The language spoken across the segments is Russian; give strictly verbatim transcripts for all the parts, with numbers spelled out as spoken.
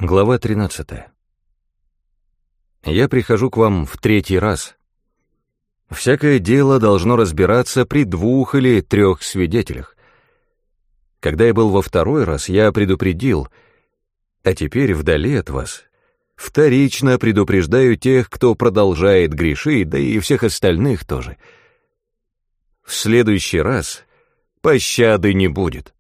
Глава тринадцатая. Я прихожу к вам в третий раз. Всякое дело должно разбираться при двух или трех свидетелях. Когда я был во второй раз, я предупредил, а теперь вдали от вас вторично предупреждаю тех, кто продолжает грешить, да и всех остальных тоже. В следующий раз пощады не будет.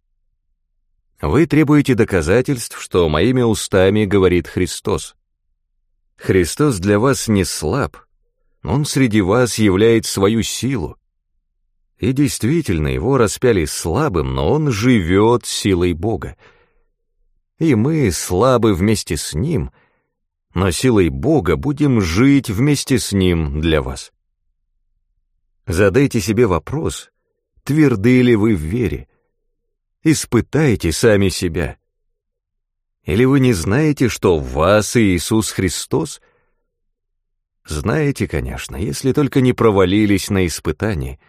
Вы требуете доказательств, что моими устами говорит Христос. Христос для вас не слаб, Он среди вас являет свою силу. И действительно, Его распяли слабым, но Он живет силой Бога. И мы слабы вместе с Ним, но силой Бога будем жить вместе с Ним для вас. Задайте себе вопрос, тверды ли вы в вере? Испытайте сами себя. Или вы не знаете, что в вас Иисус Христос? Знаете, конечно, если только не провалились на испытании.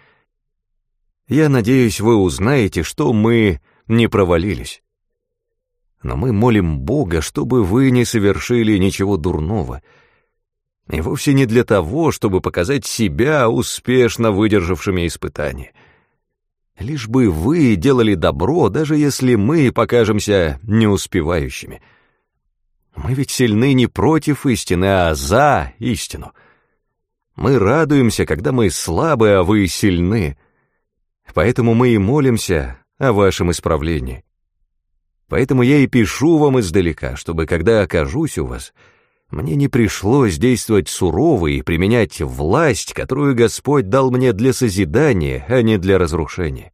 Я надеюсь, вы узнаете, что мы не провалились. Но мы молим Бога, чтобы вы не совершили ничего дурного. И вовсе не для того, чтобы показать себя успешно выдержавшими испытания. Лишь бы вы делали добро, даже если мы покажемся неуспевающими. Мы ведь сильны не против истины, а за истину. Мы радуемся, когда мы слабы, а вы сильны. Поэтому мы и молимся о вашем исправлении. Поэтому я и пишу вам издалека, чтобы, когда окажусь у вас, мне не пришлось действовать сурово и применять власть, которую Господь дал мне для созидания, а не для разрушения.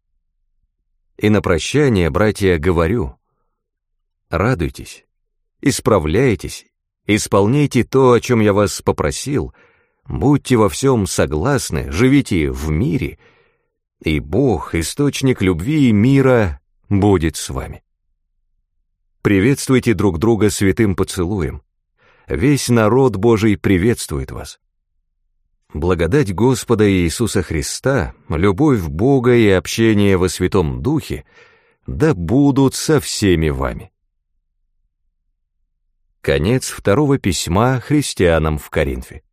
И на прощание, братья, говорю: радуйтесь, исправляйтесь, исполняйте то, о чем я вас попросил, будьте во всем согласны, живите в мире, и Бог, источник любви и мира, будет с вами. Приветствуйте друг друга святым поцелуем. Весь народ Божий приветствует вас. Благодать Господа Иисуса Христа, любовь Бога и общение во Святом Духе да будут со всеми вами. Конец второго письма христианам в Коринфе.